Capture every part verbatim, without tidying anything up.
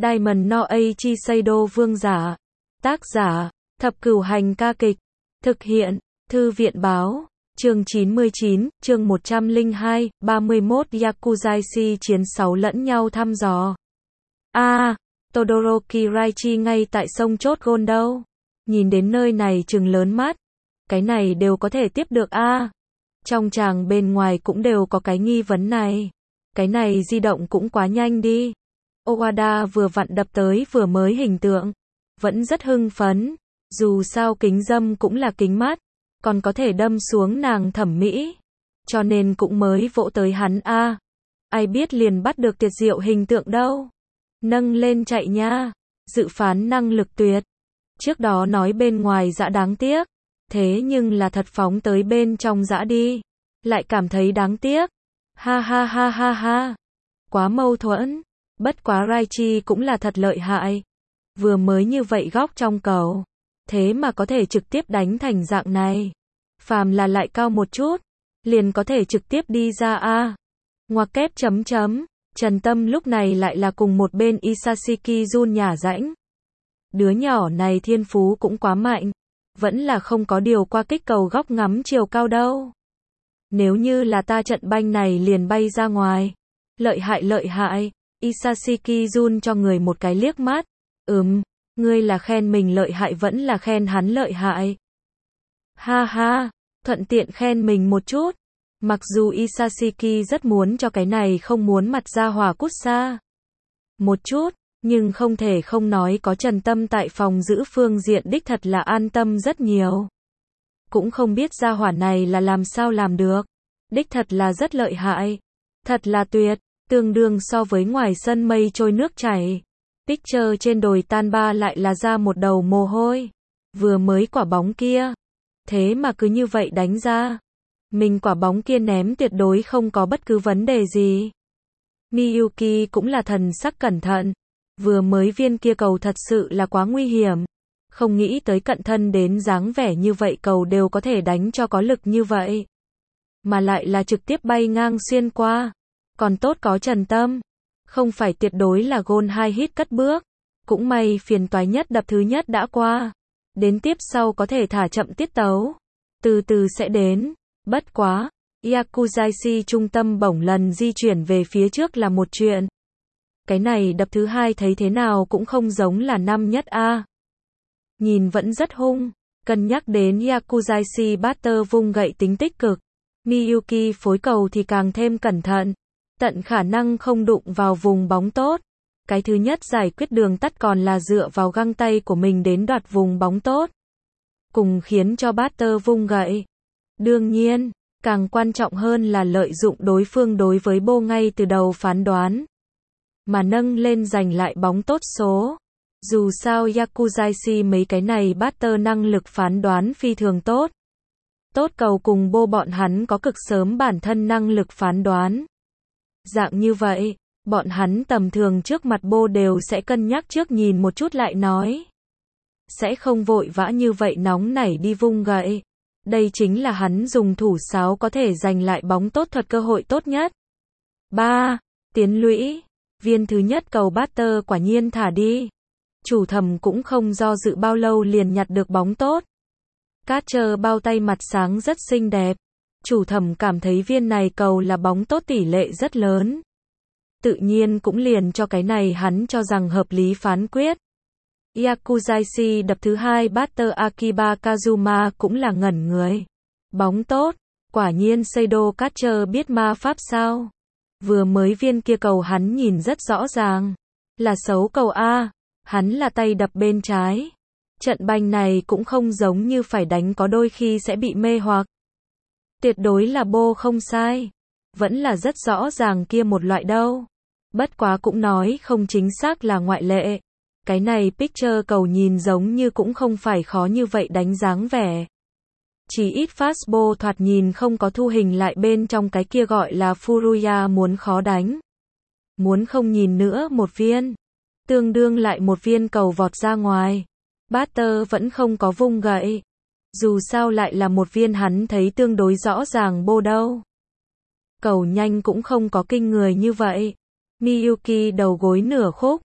Diamond no Eiichi Seido vương giả. Tác giả, Thập Cửu Hành ca kịch. Thực hiện, Thư viện báo. Chương chín mươi chín, chương một trăm lẻ hai, ba mươi mốt Yakuzaishi chiến sáu lẫn nhau thăm dò. A, à, Todoroki Raichi ngay tại sông chốt gôn đâu. Nhìn đến nơi này trừng lớn mắt. Cái này đều có thể tiếp được a. À. Trong tràng bên ngoài cũng đều có cái nghi vấn này. Cái này di động cũng quá nhanh đi. Owada vừa vặn đập tới vừa mới hình tượng. Vẫn rất hưng phấn. Dù sao kính dâm cũng là kính mắt. Còn có thể đâm xuống nàng thẩm mỹ. Cho nên cũng mới vỗ tới hắn a. À. Ai biết liền bắt được tuyệt diệu hình tượng đâu. Nâng lên chạy nha. Dự phán năng lực tuyệt. Trước đó nói bên ngoài dã đáng tiếc. Thế nhưng là thật phóng tới bên trong dã đi. Lại cảm thấy đáng tiếc. Ha ha ha ha ha. Quá mâu thuẫn. Bất quá Raichi cũng là thật lợi hại. Vừa mới như vậy góc trong cầu. Thế mà có thể trực tiếp đánh thành dạng này. Phàm là lại cao một chút. Liền có thể trực tiếp đi ra a. À. Ngoặc kép chấm chấm. Trần Tâm lúc này lại là cùng một bên Isashiki Jun nhả rãnh. Đứa nhỏ này thiên phú cũng quá mạnh. Vẫn là không có điều qua kích cầu góc ngắm chiều cao đâu. Nếu như là ta trận banh này liền bay ra ngoài. Lợi hại lợi hại. Isashiki Jun cho người một cái liếc mắt. Ừm, ngươi là khen mình lợi hại vẫn là khen hắn lợi hại. Ha ha, thuận tiện khen mình một chút. Mặc dù Isashiki rất muốn cho cái này không muốn mặt ra hỏa cút xa. Một chút, nhưng không thể không nói có Trần Tâm tại phòng giữ phương diện đích thật là an tâm rất nhiều. Cũng không biết ra hỏa này là làm sao làm được. Đích thật là rất lợi hại. Thật là tuyệt, tương đương so với ngoài sân mây trôi nước chảy. Picture trên đồi tan ba lại là ra một đầu mồ hôi. Vừa mới quả bóng kia. Thế mà cứ như vậy đánh ra. Mình quả bóng kia ném tuyệt đối không có bất cứ vấn đề gì. Miyuki cũng là thần sắc cẩn thận. Vừa mới viên kia cầu thật sự là quá nguy hiểm. Không nghĩ tới cận thân đến dáng vẻ như vậy cầu đều có thể đánh cho có lực như vậy. Mà lại là trực tiếp bay ngang xuyên qua. Còn tốt có Trần Tâm. Không phải tuyệt đối là gôn hai hit cất bước. Cũng may phiền toái nhất đập thứ nhất đã qua. Đến tiếp sau có thể thả chậm tiết tấu. Từ từ sẽ đến. Bất quá. Yakuzaishi trung tâm bổng lần di chuyển về phía trước là một chuyện. Cái này đập thứ hai thấy thế nào cũng không giống là năm nhất a. À. Nhìn vẫn rất hung. Cân nhắc đến Yakuzaishi batter vung gậy tính tích cực. Miyuki phối cầu thì càng thêm cẩn thận. Tận khả năng không đụng vào vùng bóng tốt. Cái thứ nhất giải quyết đường tắt còn là dựa vào găng tay của mình đến đoạt vùng bóng tốt. Cùng khiến cho batter vung gậy. Đương nhiên, càng quan trọng hơn là lợi dụng đối phương đối với bô ngay từ đầu phán đoán. Mà nâng lên giành lại bóng tốt số. Dù sao Yakuzaishi mấy cái này batter năng lực phán đoán phi thường tốt. Tốt cầu cùng bô bọn hắn có cực sớm bản thân năng lực phán đoán. Dạng như vậy, bọn hắn tầm thường trước mặt bô đều sẽ cân nhắc trước nhìn một chút lại nói. Sẽ không vội vã như vậy nóng nảy đi vung gậy. Đây chính là hắn dùng thủ sáo có thể giành lại bóng tốt thuật cơ hội tốt nhất. ba. Tiến lũy. Viên thứ nhất cầu batter quả nhiên thả đi. Chủ thầm cũng không do dự bao lâu liền nhặt được bóng tốt. Catcher bao tay mặt sáng rất xinh đẹp. Chủ thầm cảm thấy viên này cầu là bóng tốt tỷ lệ rất lớn. Tự nhiên cũng liền cho cái này hắn cho rằng hợp lý phán quyết. Yakuzaishi đập thứ hai batter Akiba Kazuma cũng là ngẩn người. Bóng tốt. Quả nhiên Seido Catcher biết ma pháp sao. Vừa mới viên kia cầu hắn nhìn rất rõ ràng. Là xấu cầu A. Hắn là tay đập bên trái. Trận banh này cũng không giống như phải đánh có đôi khi sẽ bị mê hoặc. Tuyệt đối là bô không sai. Vẫn là rất rõ ràng kia một loại đâu. Bất quá cũng nói không chính xác là ngoại lệ. Cái này picture cầu nhìn giống như cũng không phải khó như vậy đánh dáng vẻ. Chỉ ít fastball thoạt nhìn không có thu hình lại bên trong cái kia gọi là Furuya muốn khó đánh. Muốn không nhìn nữa một viên. Tương đương lại một viên cầu vọt ra ngoài. Batter vẫn không có vung gậy. Dù sao lại là một viên hắn thấy tương đối rõ ràng bô đâu. Cầu nhanh cũng không có kinh người như vậy. Miyuki đầu gối nửa khúc.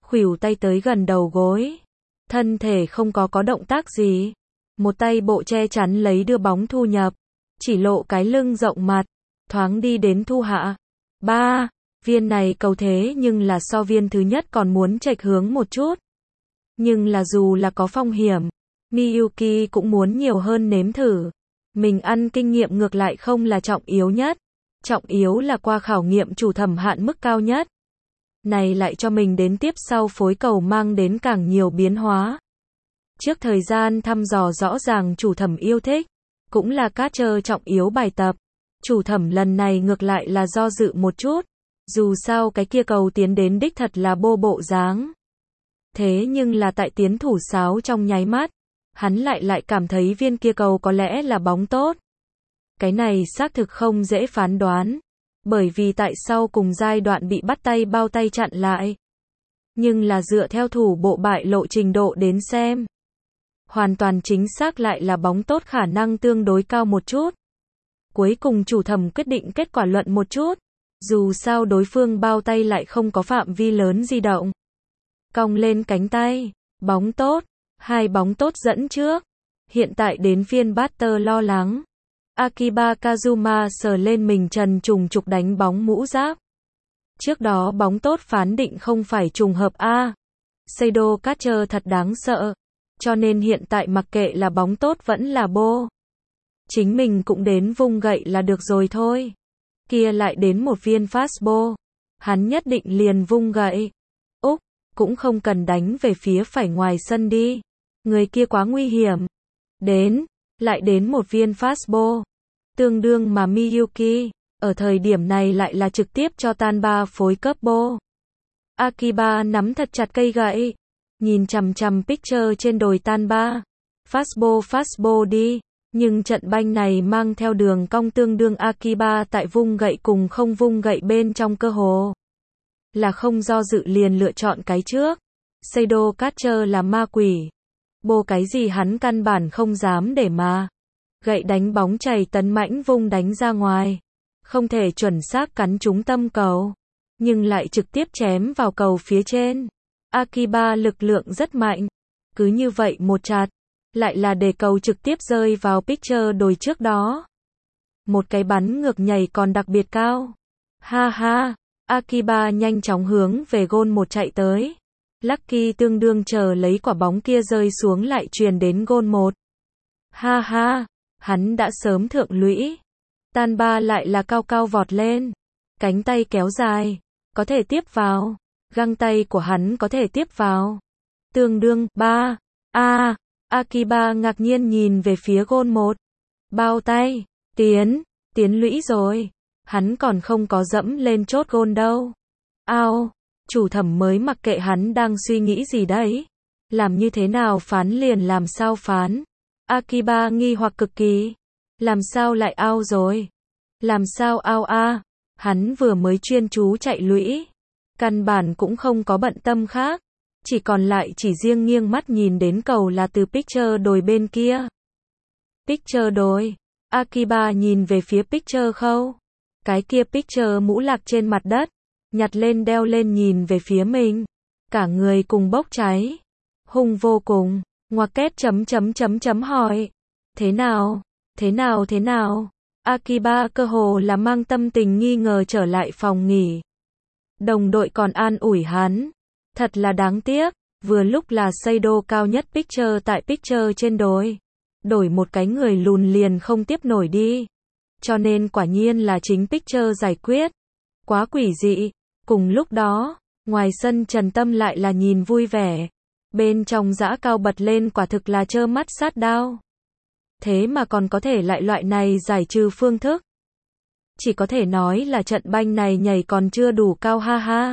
khuỷu tay tới gần đầu gối. Thân thể không có có động tác gì. Một tay bộ che chắn lấy đưa bóng thu nhập. Chỉ lộ cái lưng rộng mặt. Thoáng đi đến thu hạ. Ba, viên này cầu thế nhưng là so viên thứ nhất còn muốn chệch hướng một chút. Nhưng là dù là có phong hiểm, Miyuki cũng muốn nhiều hơn nếm thử. Mình ăn kinh nghiệm ngược lại không là trọng yếu nhất. Trọng yếu là qua khảo nghiệm chủ thẩm hạn mức cao nhất. Này lại cho mình đến tiếp sau phối cầu mang đến càng nhiều biến hóa. Trước thời gian thăm dò rõ ràng chủ thẩm yêu thích, cũng là catcher trọng yếu bài tập. Chủ thẩm lần này ngược lại là do dự một chút. Dù sao cái kia cầu tiến đến đích thật là bô bộ dáng. Thế nhưng là tại tiến thủ sáo trong nháy mắt, hắn lại lại cảm thấy viên kia cầu có lẽ là bóng tốt. Cái này xác thực không dễ phán đoán, bởi vì tại sau cùng giai đoạn bị bắt tay bao tay chặn lại. Nhưng là dựa theo thủ bộ bại lộ trình độ đến xem, hoàn toàn chính xác lại là bóng tốt khả năng tương đối cao một chút. Cuối cùng chủ thẩm quyết định kết quả luận một chút, dù sao đối phương bao tay lại không có phạm vi lớn di động. Cong lên cánh tay, bóng tốt, hai bóng tốt dẫn trước. Hiện tại đến phiên batter lo lắng. Akiba Kazuma sờ lên mình trần trùng trục đánh bóng mũ giáp. Trước đó bóng tốt phán định không phải trùng hợp A. Seido catcher thật đáng sợ. Cho nên hiện tại mặc kệ là bóng tốt vẫn là bô. Chính mình cũng đến vung gậy là được rồi thôi. Kia lại đến một viên fastball. Hắn nhất định liền vung gậy. Úc, cũng không cần đánh về phía phải ngoài sân đi. Người kia quá nguy hiểm. Đến, lại đến một viên fastball. Tương đương mà Miyuki, ở thời điểm này lại là trực tiếp cho tan ba phối cấp bô. Akiba nắm thật chặt cây gậy. Nhìn chằm chằm pitcher trên đồi tan ba. Fastball fastball đi. Nhưng trận banh này mang theo đường cong tương đương Akiba tại vung gậy cùng không vung gậy bên trong cơ hồ. Là không do dự liền lựa chọn cái trước. Seido catcher là ma quỷ. Bô cái gì hắn căn bản không dám để mà. Gậy đánh bóng chảy tấn mãnh vung đánh ra ngoài. Không thể chuẩn xác cắn trúng tâm cầu. Nhưng lại trực tiếp chém vào cầu phía trên. Akiba lực lượng rất mạnh. Cứ như vậy một chạt. Lại là để cầu trực tiếp rơi vào pitcher đồi trước đó. Một cái bắn ngược nhảy còn đặc biệt cao. Ha ha. Akiba nhanh chóng hướng về gôn một chạy tới. Lucky tương đương chờ lấy quả bóng kia rơi xuống lại truyền đến gôn một. Ha ha. Hắn đã sớm thượng lũy. Tan ba lại là cao cao vọt lên. Cánh tay kéo dài. Có thể tiếp vào. Găng tay của hắn có thể tiếp vào. Tương đương, ba. A. Akiba ngạc nhiên nhìn về phía gôn một. Bao tay. Tiến. Tiến lũy rồi. Hắn còn không có dẫm lên chốt gôn đâu. Ao. Chủ thẩm mới mặc kệ hắn đang suy nghĩ gì đấy. Làm như thế nào phán liền làm sao phán. Akiba nghi hoặc cực kỳ. Làm sao lại ao rồi? Làm sao ao a? Hắn vừa mới chuyên chú chạy lũy. Căn bản cũng không có bận tâm khác. Chỉ còn lại chỉ riêng nghiêng mắt nhìn đến cầu là từ pitcher đồi bên kia. Pitcher đồi. Akiba nhìn về phía pitcher khâu. Cái kia pitcher mũ lạc trên mặt đất. Nhặt lên đeo lên nhìn về phía mình. Cả người cùng bốc cháy. Hung vô cùng. Ngoặc kép chấm chấm chấm chấm hỏi. Thế nào? Thế nào thế nào? Akiba cơ hồ là mang tâm tình nghi ngờ trở lại phòng nghỉ. Đồng đội còn an ủi hắn. Thật là đáng tiếc. Vừa lúc là Seido cao nhất pitcher tại pitcher trên đồi. Đổi một cái người lùn liền không tiếp nổi đi. Cho nên quả nhiên là chính pitcher giải quyết. Quá quỷ dị. Cùng lúc đó, ngoài sân Trần Tâm lại là nhìn vui vẻ. Bên trong dã cao bật lên quả thực là trơ mắt sát đao. Thế mà còn có thể lại loại này giải trừ phương thức. Chỉ có thể nói là trận banh này nhảy còn chưa đủ cao ha ha.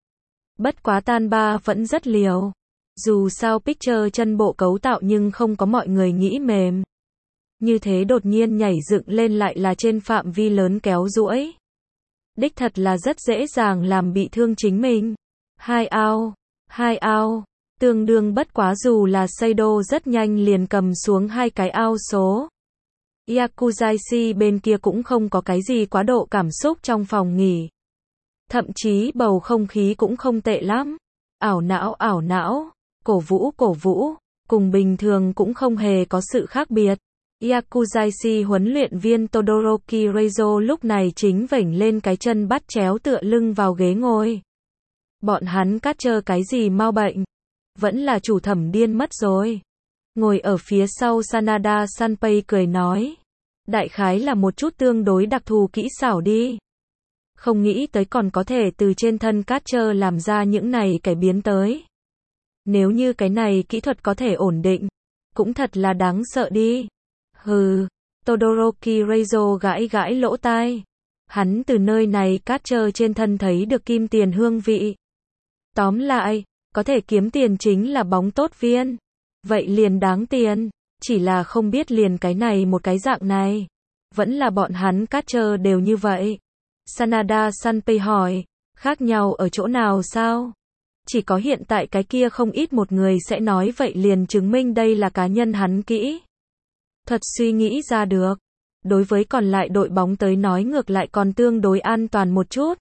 Bất quá tan ba vẫn rất liều. Dù sao pitcher chân bộ cấu tạo nhưng không có mọi người nghĩ mềm. Như thế đột nhiên nhảy dựng lên lại là trên phạm vi lớn kéo duỗi. Đích thật là rất dễ dàng làm bị thương chính mình. Hai ao, hai ao. Tương đương bất quá dù là Seido rất nhanh liền cầm xuống hai cái ao số. Yakuzaishi bên kia cũng không có cái gì quá độ cảm xúc trong phòng nghỉ. Thậm chí bầu không khí cũng không tệ lắm. ảo não ảo não, cổ vũ cổ vũ, cùng bình thường cũng không hề có sự khác biệt. Yakuzashi huấn luyện viên Todoroki Reizo lúc này chính vểnh lên cái chân bắt chéo tựa lưng vào ghế ngồi. Bọn hắn catcher cái gì mau bệnh? Vẫn là chủ thẩm điên mất rồi. Ngồi ở phía sau Sanada Sanpei cười nói. Đại khái là một chút tương đối đặc thù kỹ xảo đi. Không nghĩ tới còn có thể từ trên thân catcher làm ra những này cải biến tới. Nếu như cái này kỹ thuật có thể ổn định, cũng thật là đáng sợ đi. Hừ, Todoroki Reizo gãi gãi lỗ tai. Hắn từ nơi này catcher trên thân thấy được kim tiền hương vị. Tóm lại, có thể kiếm tiền chính là bóng tốt viên. Vậy liền đáng tiền, chỉ là không biết liền cái này một cái dạng này. Vẫn là bọn hắn catcher đều như vậy. Sanada Sanpei hỏi, khác nhau ở chỗ nào sao? Chỉ có hiện tại cái kia không ít một người sẽ nói vậy liền chứng minh đây là cá nhân hắn kỹ. Thuật suy nghĩ ra được. Đối với còn lại đội bóng tới nói ngược lại còn tương đối an toàn một chút.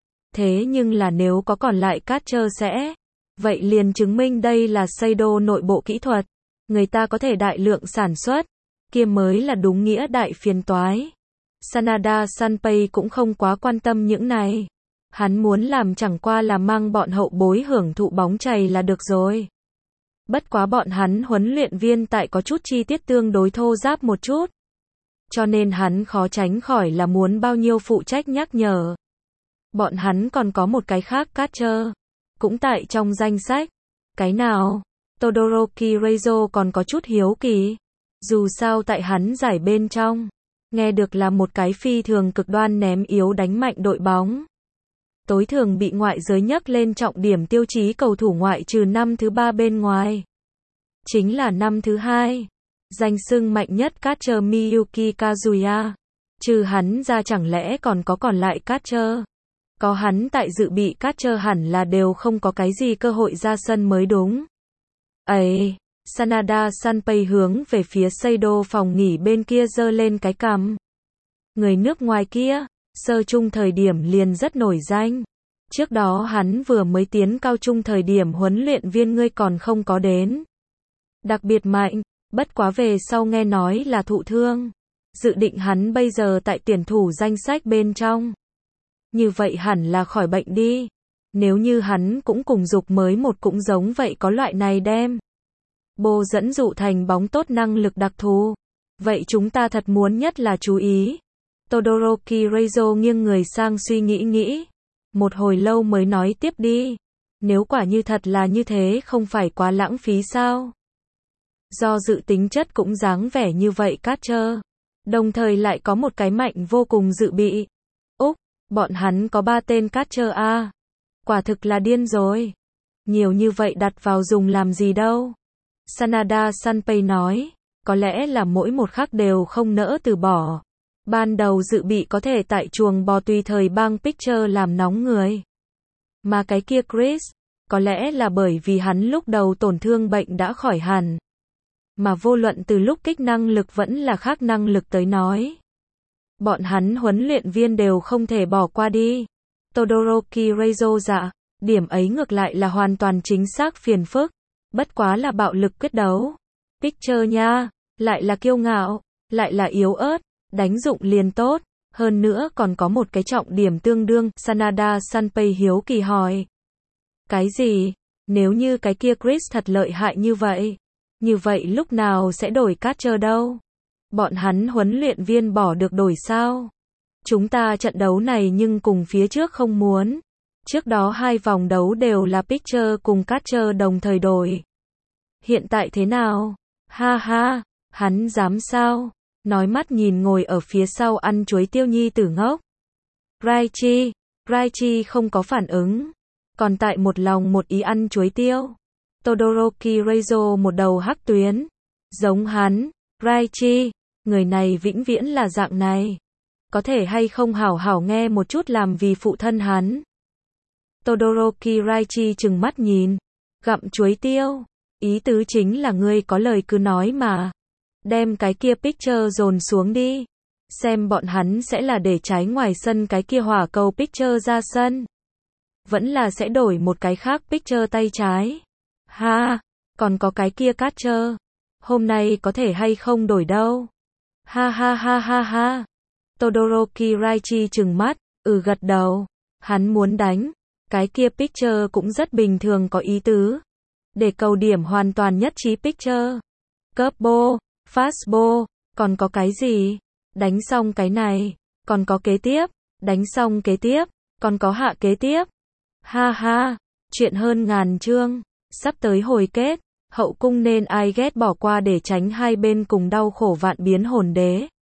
Thế nhưng là nếu có còn lại catcher sẽ, vậy liền chứng minh đây là Seido nội bộ kỹ thuật. Người ta có thể đại lượng sản xuất, kia mới là đúng nghĩa đại phiền toái. Sanada Sanpei cũng không quá quan tâm những này. Hắn muốn làm chẳng qua là mang bọn hậu bối hưởng thụ bóng chày là được rồi. Bất quá bọn hắn huấn luyện viên tại có chút chi tiết tương đối thô ráp một chút. Cho nên hắn khó tránh khỏi là muốn bao nhiêu phụ trách nhắc nhở. Bọn hắn còn có một cái khác catcher. Cũng tại trong danh sách. Cái nào? Todoroki Reizo còn có chút hiếu kỳ. Dù sao tại hắn giải bên trong. Nghe được là một cái phi thường cực đoan ném yếu đánh mạnh đội bóng. Tối thường bị ngoại giới nhắc lên trọng điểm tiêu chí cầu thủ ngoại trừ năm thứ ba bên ngoài. Chính là năm thứ hai. Danh xưng mạnh nhất catcher Miyuki Kazuya. Trừ hắn ra chẳng lẽ còn có còn lại catcher. Có hắn tại dự bị catcher hẳn là đều không có cái gì cơ hội ra sân mới đúng. Ấy, Sanada Sanpei hướng về phía Seido phòng nghỉ bên kia giơ lên cái cằm. Người nước ngoài kia, sơ trung thời điểm liền rất nổi danh. Trước đó hắn vừa mới tiến cao trung thời điểm huấn luyện viên ngươi còn không có đến. Đặc biệt mạnh, bất quá về sau nghe nói là thụ thương. Dự định hắn bây giờ tại tuyển thủ danh sách bên trong. Như vậy hẳn là khỏi bệnh đi. Nếu như hắn cũng cùng dục mới một cũng giống vậy có loại này đem. Bô dẫn dụ thành bóng tốt năng lực đặc thù. Vậy chúng ta thật muốn nhất là chú ý. Todoroki Reizo nghiêng người sang suy nghĩ nghĩ. Một hồi lâu mới nói tiếp đi. Nếu quả như thật là như thế không phải quá lãng phí sao? Do dự tính chất cũng dáng vẻ như vậy catcher. Đồng thời lại có một cái mạnh vô cùng dự bị. Úc, bọn hắn có ba tên catcher a. Quả thực là điên rồi. Nhiều như vậy đặt vào dùng làm gì đâu. Sanada Sanpei nói, có lẽ là mỗi một khắc đều không nỡ từ bỏ. Ban đầu dự bị có thể tại chuồng bò tùy thời bang pitcher làm nóng người. Mà cái kia Chris, có lẽ là bởi vì hắn lúc đầu tổn thương bệnh đã khỏi hẳn. Mà vô luận từ lúc kích năng lực vẫn là khác năng lực tới nói. Bọn hắn huấn luyện viên đều không thể bỏ qua đi. Todoroki Reizo dạ, điểm ấy ngược lại là hoàn toàn chính xác phiền phức. Bất quá là bạo lực quyết đấu. Pitcher nha, lại là kiêu ngạo, lại là yếu ớt, đánh dụng liền tốt. Hơn nữa còn có một cái trọng điểm tương đương. Sanada Sanpei hiếu kỳ hỏi. Cái gì? Nếu như cái kia Chris thật lợi hại như vậy. Như vậy lúc nào sẽ đổi catcher đâu? Bọn hắn huấn luyện viên bỏ được đổi sao? Chúng ta trận đấu này nhưng cùng phía trước không muốn. Trước đó hai vòng đấu đều là pitcher cùng catcher đồng thời đổi. Hiện tại thế nào? Ha ha, hắn dám sao? Nói mắt nhìn ngồi ở phía sau ăn chuối tiêu nhi tử ngốc. Raichi, Raichi không có phản ứng. Còn tại một lòng một ý ăn chuối tiêu. Todoroki Reizo một đầu hắc tuyến. Giống hắn, Raichi, người này vĩnh viễn là dạng này. Có thể hay không hảo hảo nghe một chút làm vì phụ thân hắn. Todoroki Raichi trừng mắt nhìn. Gặm chuối tiêu. Ý tứ chính là ngươi có lời cứ nói mà. Đem cái kia pitcher dồn xuống đi. Xem bọn hắn sẽ là để trái ngoài sân cái kia hỏa cầu pitcher ra sân. vẫn là sẽ đổi một cái khác picture tay trái. Ha, còn có cái kia catcher. Hôm nay có thể hay không đổi đâu. Ha ha ha ha ha. Todoroki Raichi trừng mắt, ừ gật đầu. Hắn muốn đánh. Cái kia picture cũng rất bình thường có ý tứ. Để cầu điểm hoàn toàn nhất trí picture. Curveball, fastball, còn có cái gì? Đánh xong cái này, còn có kế tiếp. Đánh xong kế tiếp, còn có hạ kế tiếp. Ha ha, chuyện hơn ngàn chương. Sắp tới hồi kết. Hậu cung nên ai ghét bỏ qua để tránh hai bên cùng đau khổ vạn biến hồn đế.